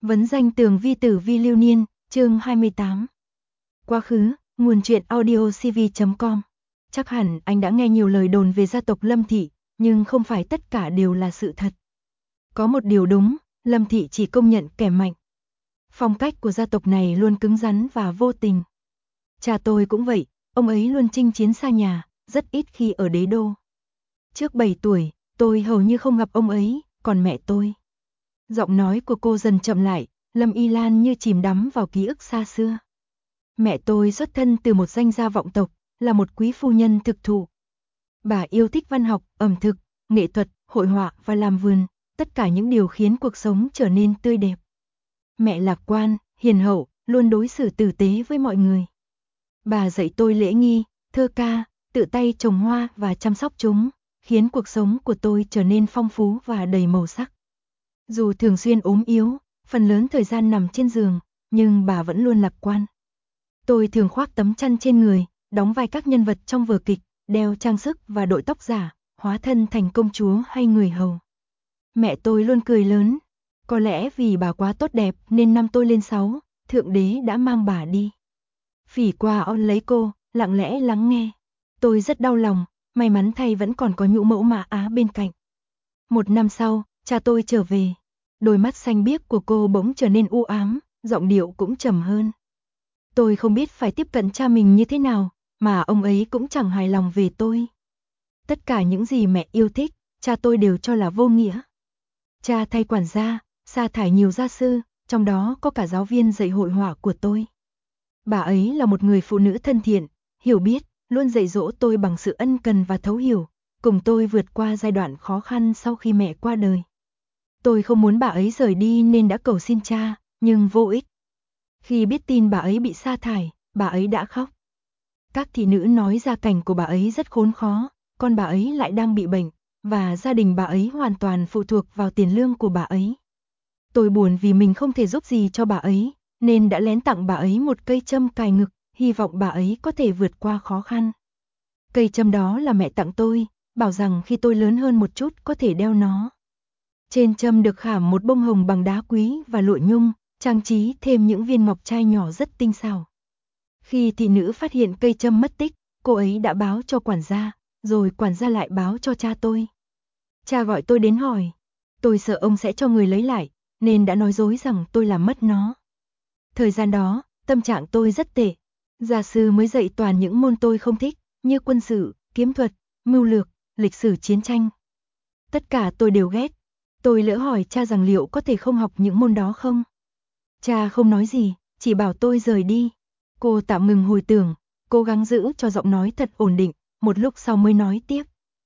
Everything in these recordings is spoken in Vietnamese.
Vấn danh tường vi tử vi lưu niên, chương 28. Quá khứ, nguồn truyện audio cv.com. Chắc hẳn anh đã nghe nhiều lời đồn về gia tộc Lâm Thị, nhưng không phải tất cả đều là sự thật. Có một điều đúng, Lâm Thị chỉ công nhận kẻ mạnh. Phong cách của gia tộc này luôn cứng rắn và vô tình. Cha tôi cũng vậy, ông ấy luôn chinh chiến xa nhà, rất ít khi ở đế đô. Trước 7 tuổi, tôi hầu như không gặp ông ấy, còn mẹ tôi. Giọng nói của cô dần chậm lại, Lâm Y Lan như chìm đắm vào ký ức xa xưa. Mẹ tôi xuất thân từ một danh gia vọng tộc, là một quý phu nhân thực thụ. Bà yêu thích văn học, ẩm thực, nghệ thuật, hội họa và làm vườn, tất cả những điều khiến cuộc sống trở nên tươi đẹp. Mẹ lạc quan, hiền hậu, luôn đối xử tử tế với mọi người. Bà dạy tôi lễ nghi, thơ ca, tự tay trồng hoa và chăm sóc chúng, khiến cuộc sống của tôi trở nên phong phú và đầy màu sắc. Dù thường xuyên ốm yếu, phần lớn thời gian nằm trên giường, nhưng bà vẫn luôn lạc quan. Tôi thường khoác tấm chăn trên người, đóng vai các nhân vật trong vở kịch, đeo trang sức và đội tóc giả, hóa thân thành công chúa hay người hầu. Mẹ tôi luôn cười lớn. Có lẽ vì bà quá tốt đẹp nên năm tôi lên 6, Thượng Đế đã mang bà đi. Phỉ qua ôm lấy cô, lặng lẽ lắng nghe. Tôi rất đau lòng, may mắn thay vẫn còn có nhũ mẫu Mã Á bên cạnh. Một năm sau, cha tôi trở về. Đôi mắt xanh biếc của cô bỗng trở nên u ám, giọng điệu cũng trầm hơn. Tôi không biết phải tiếp cận cha mình như thế nào, mà ông ấy cũng chẳng hài lòng về tôi. Tất cả những gì mẹ yêu thích, cha tôi đều cho là vô nghĩa. Cha thay quản gia, sa thải nhiều gia sư, trong đó có cả giáo viên dạy hội họa của tôi. Bà ấy là một người phụ nữ thân thiện, hiểu biết, luôn dạy dỗ tôi bằng sự ân cần và thấu hiểu, cùng tôi vượt qua giai đoạn khó khăn sau khi mẹ qua đời. Tôi không muốn bà ấy rời đi nên đã cầu xin cha, nhưng vô ích. Khi biết tin bà ấy bị sa thải, bà ấy đã khóc. Các thị nữ nói gia cảnh của bà ấy rất khốn khó, con bà ấy lại đang bị bệnh, và gia đình bà ấy hoàn toàn phụ thuộc vào tiền lương của bà ấy. Tôi buồn vì mình không thể giúp gì cho bà ấy, nên đã lén tặng bà ấy một cây châm cài ngực, hy vọng bà ấy có thể vượt qua khó khăn. Cây châm đó là mẹ tặng tôi, bảo rằng khi tôi lớn hơn một chút có thể đeo nó. Trên châm được khảm một bông hồng bằng đá quý và lụa nhung, trang trí thêm những viên ngọc trai nhỏ rất tinh xảo. Khi thị nữ phát hiện cây châm mất tích, cô ấy đã báo cho quản gia, rồi quản gia lại báo cho cha tôi. Cha gọi tôi đến hỏi, tôi sợ ông sẽ cho người lấy lại, nên đã nói dối rằng tôi làm mất nó. Thời gian đó, tâm trạng tôi rất tệ. Gia sư mới dạy toàn những môn tôi không thích, như quân sự, kiếm thuật, mưu lược, lịch sử chiến tranh. Tất cả tôi đều ghét. Tôi lỡ hỏi cha rằng liệu có thể không học những môn đó không? Cha không nói gì, chỉ bảo tôi rời đi. Cô tạm ngừng hồi tưởng, cố gắng giữ cho giọng nói thật ổn định, một lúc sau mới nói tiếp.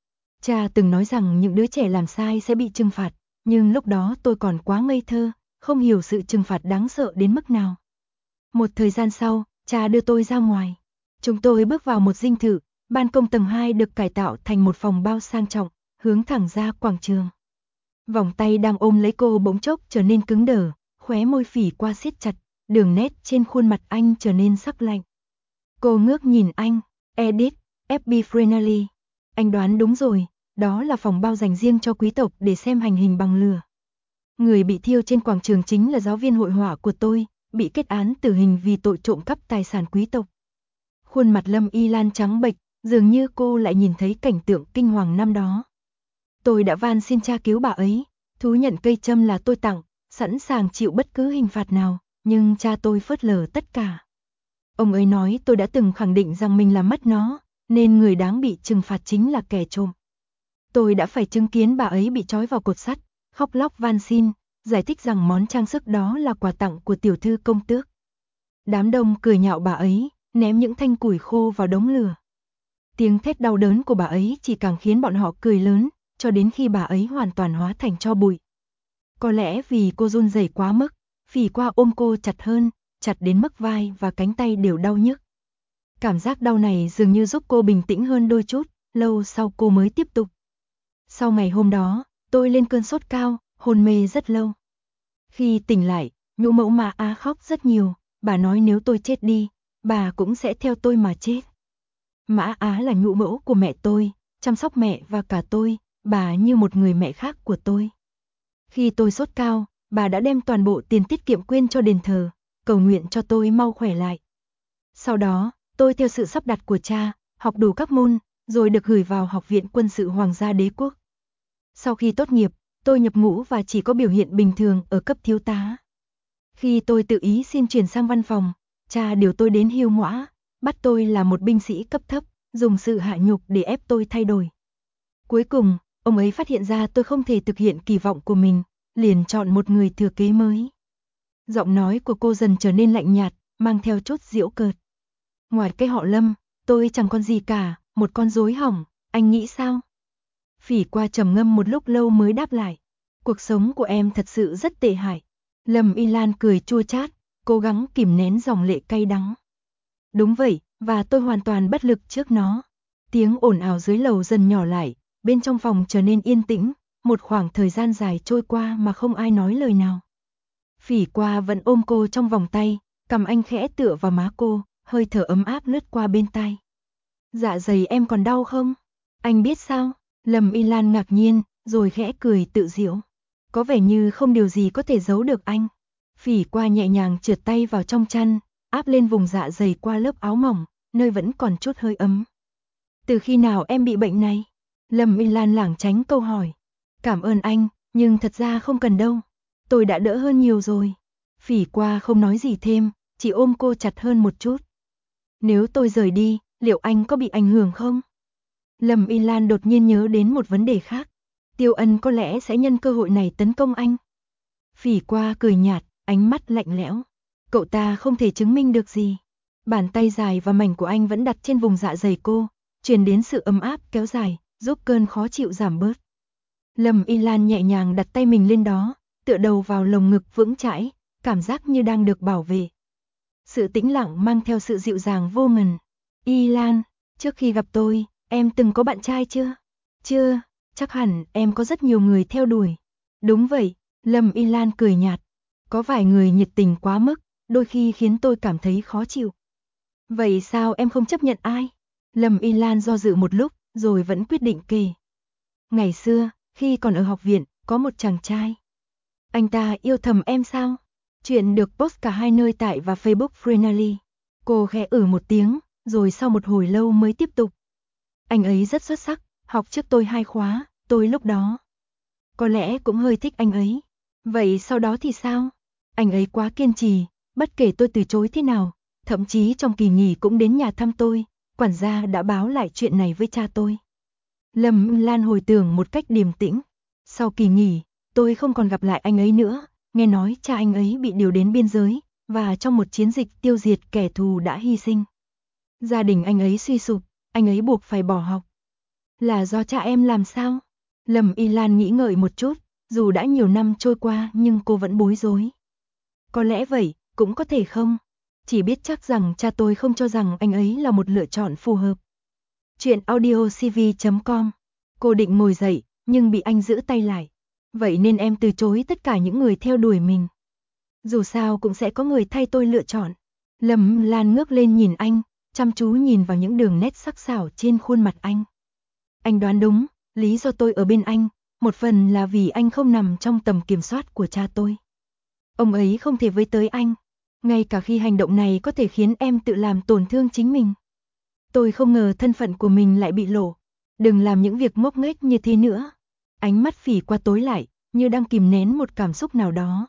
Cha từng nói rằng những đứa trẻ làm sai sẽ bị trừng phạt, nhưng lúc đó tôi còn quá ngây thơ, không hiểu sự trừng phạt đáng sợ đến mức nào. Một thời gian sau, cha đưa tôi ra ngoài. Chúng tôi bước vào một dinh thự, ban công tầng 2 được cải tạo thành một phòng bao sang trọng, hướng thẳng ra quảng trường. Vòng tay đang ôm lấy cô bỗng chốc trở nên cứng đờ, khóe môi Phỉ qua siết chặt, đường nét trên khuôn mặt anh trở nên sắc lạnh. Cô ngước nhìn anh, Edith, FB Friendly. Anh đoán đúng rồi, đó là phòng bao dành riêng cho quý tộc để xem hành hình bằng lửa. Người bị thiêu trên quảng trường chính là giáo viên hội họa của tôi, bị kết án tử hình vì tội trộm cắp tài sản quý tộc. Khuôn mặt Lâm Y Lan trắng bệch, dường như cô lại nhìn thấy cảnh tượng kinh hoàng năm đó. Tôi đã van xin cha cứu bà ấy, thú nhận cây châm là tôi tặng, sẵn sàng chịu bất cứ hình phạt nào, nhưng cha tôi phớt lờ tất cả. Ông ấy nói tôi đã từng khẳng định rằng mình làm mất nó, nên người đáng bị trừng phạt chính là kẻ trộm. Tôi đã phải chứng kiến bà ấy bị trói vào cột sắt, khóc lóc van xin, giải thích rằng món trang sức đó là quà tặng của tiểu thư công tước. Đám đông cười nhạo bà ấy, ném những thanh củi khô vào đống lửa. Tiếng thét đau đớn của bà ấy chỉ càng khiến bọn họ cười lớn, cho đến khi bà ấy hoàn toàn hóa thành tro bụi. Có lẽ vì cô run rẩy quá mức, Phỉ qua ôm cô chặt hơn, chặt đến mức vai và cánh tay đều đau nhức. Cảm giác đau này dường như giúp cô bình tĩnh hơn đôi chút, lâu sau cô mới tiếp tục. Sau ngày hôm đó, tôi lên cơn sốt cao, hôn mê rất lâu. Khi tỉnh lại, nhũ mẫu Mã Á khóc rất nhiều, bà nói nếu tôi chết đi, bà cũng sẽ theo tôi mà chết. Mã Á là nhũ mẫu của mẹ tôi, chăm sóc mẹ và cả tôi, bà như một người mẹ khác của tôi. Khi tôi sốt cao, bà đã đem toàn bộ tiền tiết kiệm quyên cho đền thờ, cầu nguyện cho tôi mau khỏe lại. Sau đó, tôi theo sự sắp đặt của cha, học đủ các môn, rồi được gửi vào Học viện Quân sự Hoàng gia Đế quốc. Sau khi tốt nghiệp, tôi nhập ngũ và chỉ có biểu hiện bình thường ở cấp thiếu tá. Khi tôi tự ý xin chuyển sang văn phòng, cha điều tôi đến Hiêu Ngõa, bắt tôi là một binh sĩ cấp thấp, dùng sự hạ nhục để ép tôi thay đổi. Cuối cùng, ông ấy phát hiện ra tôi không thể thực hiện kỳ vọng của mình, liền chọn một người thừa kế mới. Giọng nói của cô dần trở nên lạnh nhạt, mang theo chút giễu cợt. Ngoài cái họ Lâm, tôi chẳng còn gì cả, một con rối hỏng, anh nghĩ sao? Phỉ Qua trầm ngâm một lúc lâu mới đáp lại. Cuộc sống của em thật sự rất tệ hại. Lâm Y Lan cười chua chát, cố gắng kìm nén dòng lệ cay đắng. Đúng vậy, và tôi hoàn toàn bất lực trước nó. Tiếng ồn ào dưới lầu dần nhỏ lại, bên trong phòng trở nên yên tĩnh, một khoảng thời gian dài trôi qua mà không ai nói lời nào. Phỉ Qua vẫn ôm cô trong vòng tay, cằm anh khẽ tựa vào má cô, hơi thở ấm áp lướt qua bên tai. Dạ dày em còn đau không? Anh biết sao? Lâm Y Lan ngạc nhiên, rồi khẽ cười tự giễu. Có vẻ như không điều gì có thể giấu được anh. Phỉ Qua nhẹ nhàng trượt tay vào trong chăn, áp lên vùng dạ dày qua lớp áo mỏng, nơi vẫn còn chút hơi ấm. Từ khi nào em bị bệnh này? Lâm Y Lan lảng tránh câu hỏi. Cảm ơn anh, nhưng thật ra không cần đâu. Tôi đã đỡ hơn nhiều rồi. Phỉ Qua không nói gì thêm, chỉ ôm cô chặt hơn một chút. Nếu tôi rời đi, liệu anh có bị ảnh hưởng không? Lâm Y Lan đột nhiên nhớ đến một vấn đề khác. Tiêu Ân có lẽ sẽ nhân cơ hội này tấn công anh. Phỉ Qua cười nhạt, ánh mắt lạnh lẽo. Cậu ta không thể chứng minh được gì. Bàn tay dài và mảnh của anh vẫn đặt trên vùng dạ dày cô, truyền đến sự ấm áp kéo dài, giúp cơn khó chịu giảm bớt. Lâm Y Lan nhẹ nhàng đặt tay mình lên đó, tựa đầu vào lồng ngực vững chãi, cảm giác như đang được bảo vệ. Sự tĩnh lặng mang theo sự dịu dàng vô ngần. Y Lan, trước khi gặp tôi, em từng có bạn trai chưa? Chưa, chắc hẳn em có rất nhiều người theo đuổi. Đúng vậy, Lâm Y Lan cười nhạt. Có vài người nhiệt tình quá mức, đôi khi khiến tôi cảm thấy khó chịu. Vậy sao em không chấp nhận ai? Lâm Y Lan do dự một lúc, rồi vẫn quyết định kể. Ngày xưa, khi còn ở học viện, có một chàng trai. Anh ta yêu thầm em sao? Chuyện được post cả hai nơi tại và Facebook Friendly. Cô khẽ một tiếng, rồi sau một hồi lâu mới tiếp tục. Anh ấy rất xuất sắc, học trước tôi 2 khóa, tôi lúc đó có lẽ cũng hơi thích anh ấy. Vậy sau đó thì sao? Anh ấy quá kiên trì, bất kể tôi từ chối thế nào, thậm chí trong kỳ nghỉ cũng đến nhà thăm tôi, quản gia đã báo lại chuyện này với cha tôi. Lâm Lan hồi tưởng một cách điềm tĩnh. Sau kỳ nghỉ, tôi không còn gặp lại anh ấy nữa, nghe nói cha anh ấy bị điều đến biên giới, và trong một chiến dịch tiêu diệt kẻ thù đã hy sinh. Gia đình anh ấy suy sụp, anh ấy buộc phải bỏ học. Là do cha em làm sao? Lâm Y Lan nghĩ ngợi một chút, dù đã nhiều năm trôi qua nhưng cô vẫn bối rối. Có lẽ vậy, cũng có thể không. Chỉ biết chắc rằng cha tôi không cho rằng anh ấy là một lựa chọn phù hợp. Chuyện audiocv.com. Cô định ngồi dậy, nhưng bị anh giữ tay lại. Vậy nên em từ chối tất cả những người theo đuổi mình. Dù sao cũng sẽ có người thay tôi lựa chọn. Lâm Lan ngước lên nhìn anh, chăm chú nhìn vào những đường nét sắc sảo trên khuôn mặt anh. Anh đoán đúng, lý do tôi ở bên anh, một phần là vì anh không nằm trong tầm kiểm soát của cha tôi. Ông ấy không thể với tới anh, ngay cả khi hành động này có thể khiến em tự làm tổn thương chính mình. Tôi không ngờ thân phận của mình lại bị lộ. Đừng làm những việc ngốc nghếch như thế nữa. Ánh mắt Phỉ Qua tối lại, như đang kìm nén một cảm xúc nào đó.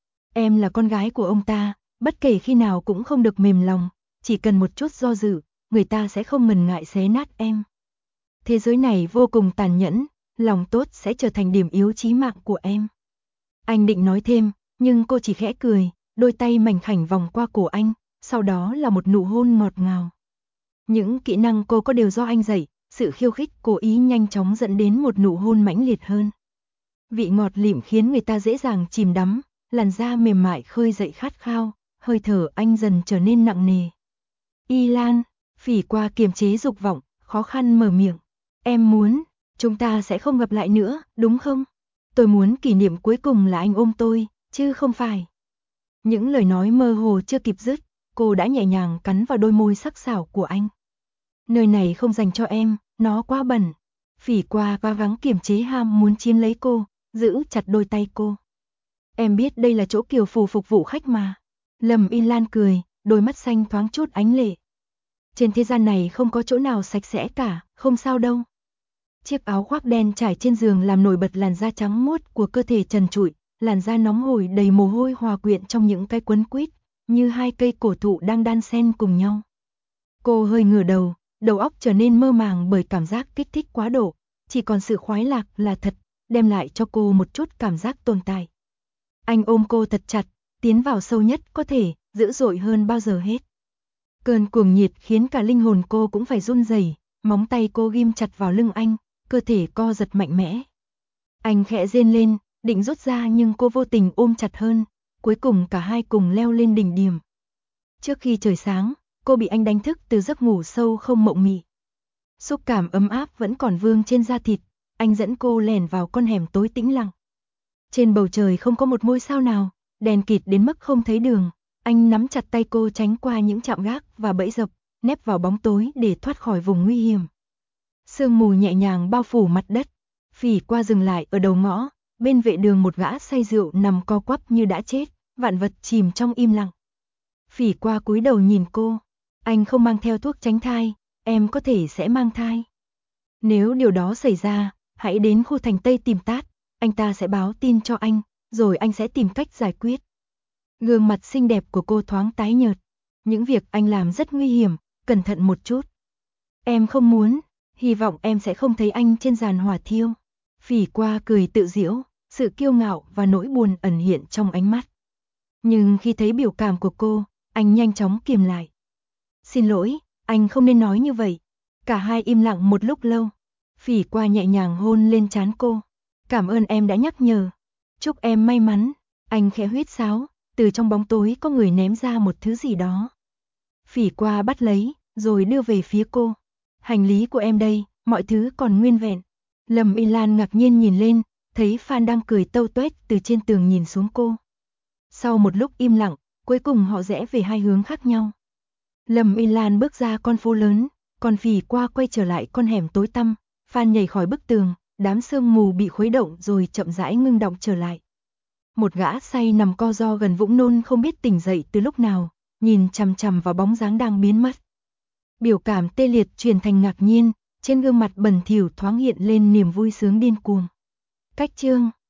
Em là con gái của ông ta, bất kể khi nào cũng không được mềm lòng, chỉ cần một chút do dự, người ta sẽ không ngần ngại xé nát em. Thế giới này vô cùng tàn nhẫn, lòng tốt sẽ trở thành điểm yếu chí mạng của em. Anh định nói thêm, nhưng cô chỉ khẽ cười, đôi tay mảnh khảnh vòng qua cổ anh, sau đó là một nụ hôn ngọt ngào. Những kỹ năng cô có đều do anh dạy, sự khiêu khích cố ý nhanh chóng dẫn đến một nụ hôn mãnh liệt hơn. Vị ngọt lịm khiến người ta dễ dàng chìm đắm, làn da mềm mại khơi dậy khát khao, hơi thở anh dần trở nên nặng nề. Y Lan, Phỉ Qua kiềm chế dục vọng, khó khăn mở miệng. Em muốn, chúng ta sẽ không gặp lại nữa, đúng không? Tôi muốn kỷ niệm cuối cùng là anh ôm tôi, chứ không phải. Những lời nói mơ hồ chưa kịp dứt, cô đã nhẹ nhàng cắn vào đôi môi sắc sảo của anh. Nơi này không dành cho em, nó quá bẩn. Phỉ Qua cố gắng kiềm chế ham muốn chiếm lấy cô, giữ chặt đôi tay cô. Em biết đây là chỗ Kiều Phù phục vụ khách mà. Lâm Y Lan cười, đôi mắt xanh thoáng chút ánh lệ. Trên thế gian này không có chỗ nào sạch sẽ cả, không sao đâu. Chiếc áo khoác đen trải trên giường làm nổi bật làn da trắng muốt của cơ thể trần trụi, làn da nóng hổi đầy mồ hôi hòa quyện trong những cái quấn quýt, như hai cây cổ thụ đang đan xen cùng nhau. Cô hơi ngửa đầu, đầu óc trở nên mơ màng bởi cảm giác kích thích quá độ, chỉ còn sự khoái lạc là thật, đem lại cho cô một chút cảm giác tồn tại. Anh ôm cô thật chặt, tiến vào sâu nhất có thể, dữ dội hơn bao giờ hết. Cơn cuồng nhiệt khiến cả linh hồn cô cũng phải run rẩy, móng tay cô ghim chặt vào lưng anh, cơ thể co giật mạnh mẽ. Anh khẽ rên lên, định rút ra nhưng cô vô tình ôm chặt hơn, cuối cùng cả hai cùng leo lên đỉnh điểm. Trước khi trời sáng, cô bị anh đánh thức từ giấc ngủ sâu không mộng mị. Xúc cảm ấm áp vẫn còn vương trên da thịt, anh dẫn cô lẻn vào con hẻm tối tĩnh lặng. Trên bầu trời không có một ngôi sao nào, đèn kịt đến mức không thấy đường. Anh nắm chặt tay cô tránh qua những trạm gác và bẫy dập, nép vào bóng tối để thoát khỏi vùng nguy hiểm. Sương mù nhẹ nhàng bao phủ mặt đất. Phỉ qua dừng lại ở đầu ngõ, bên vệ đường một gã say rượu nằm co quắp như đã chết, vạn vật chìm trong im lặng. Phỉ qua cúi đầu nhìn cô. Anh không mang theo thuốc tránh thai, em có thể sẽ mang thai. Nếu điều đó xảy ra, hãy đến khu thành Tây tìm Tát, anh ta sẽ báo tin cho anh, rồi anh sẽ tìm cách giải quyết. Gương mặt xinh đẹp của cô thoáng tái nhợt. Những việc anh làm rất nguy hiểm, cẩn thận một chút. Em không muốn, hy vọng em sẽ không thấy anh trên giàn hỏa thiêu. Phỉ qua cười tự giễu, sự kiêu ngạo và nỗi buồn ẩn hiện trong ánh mắt. Nhưng khi thấy biểu cảm của cô, anh nhanh chóng kiềm lại. Xin lỗi, anh không nên nói như vậy. Cả hai im lặng một lúc lâu. Phỉ qua nhẹ nhàng hôn lên trán cô. Cảm ơn em đã nhắc nhở. Chúc em may mắn. Anh khẽ huýt sáo, từ trong bóng tối có người ném ra một thứ gì đó. Phỉ qua bắt lấy, rồi đưa về phía cô. Hành lý của em đây, mọi thứ còn nguyên vẹn. Lâm Y Lan ngạc nhiên nhìn lên, thấy Phan đang cười tâu tuét từ trên tường nhìn xuống cô. Sau một lúc im lặng, cuối cùng họ rẽ về hai hướng khác nhau. Lâm Y Lan bước ra con phố lớn, còn Phỉ qua quay trở lại con hẻm tối tăm. Phan nhảy khỏi bức tường, đám sương mù bị khuấy động rồi chậm rãi ngưng động trở lại. Một gã say nằm co ro gần vũng nôn không biết tỉnh dậy từ lúc nào, nhìn chằm chằm vào bóng dáng đang biến mất. Biểu cảm tê liệt chuyển thành ngạc nhiên, trên gương mặt bẩn thỉu thoáng hiện lên niềm vui sướng điên cuồng. Cách chương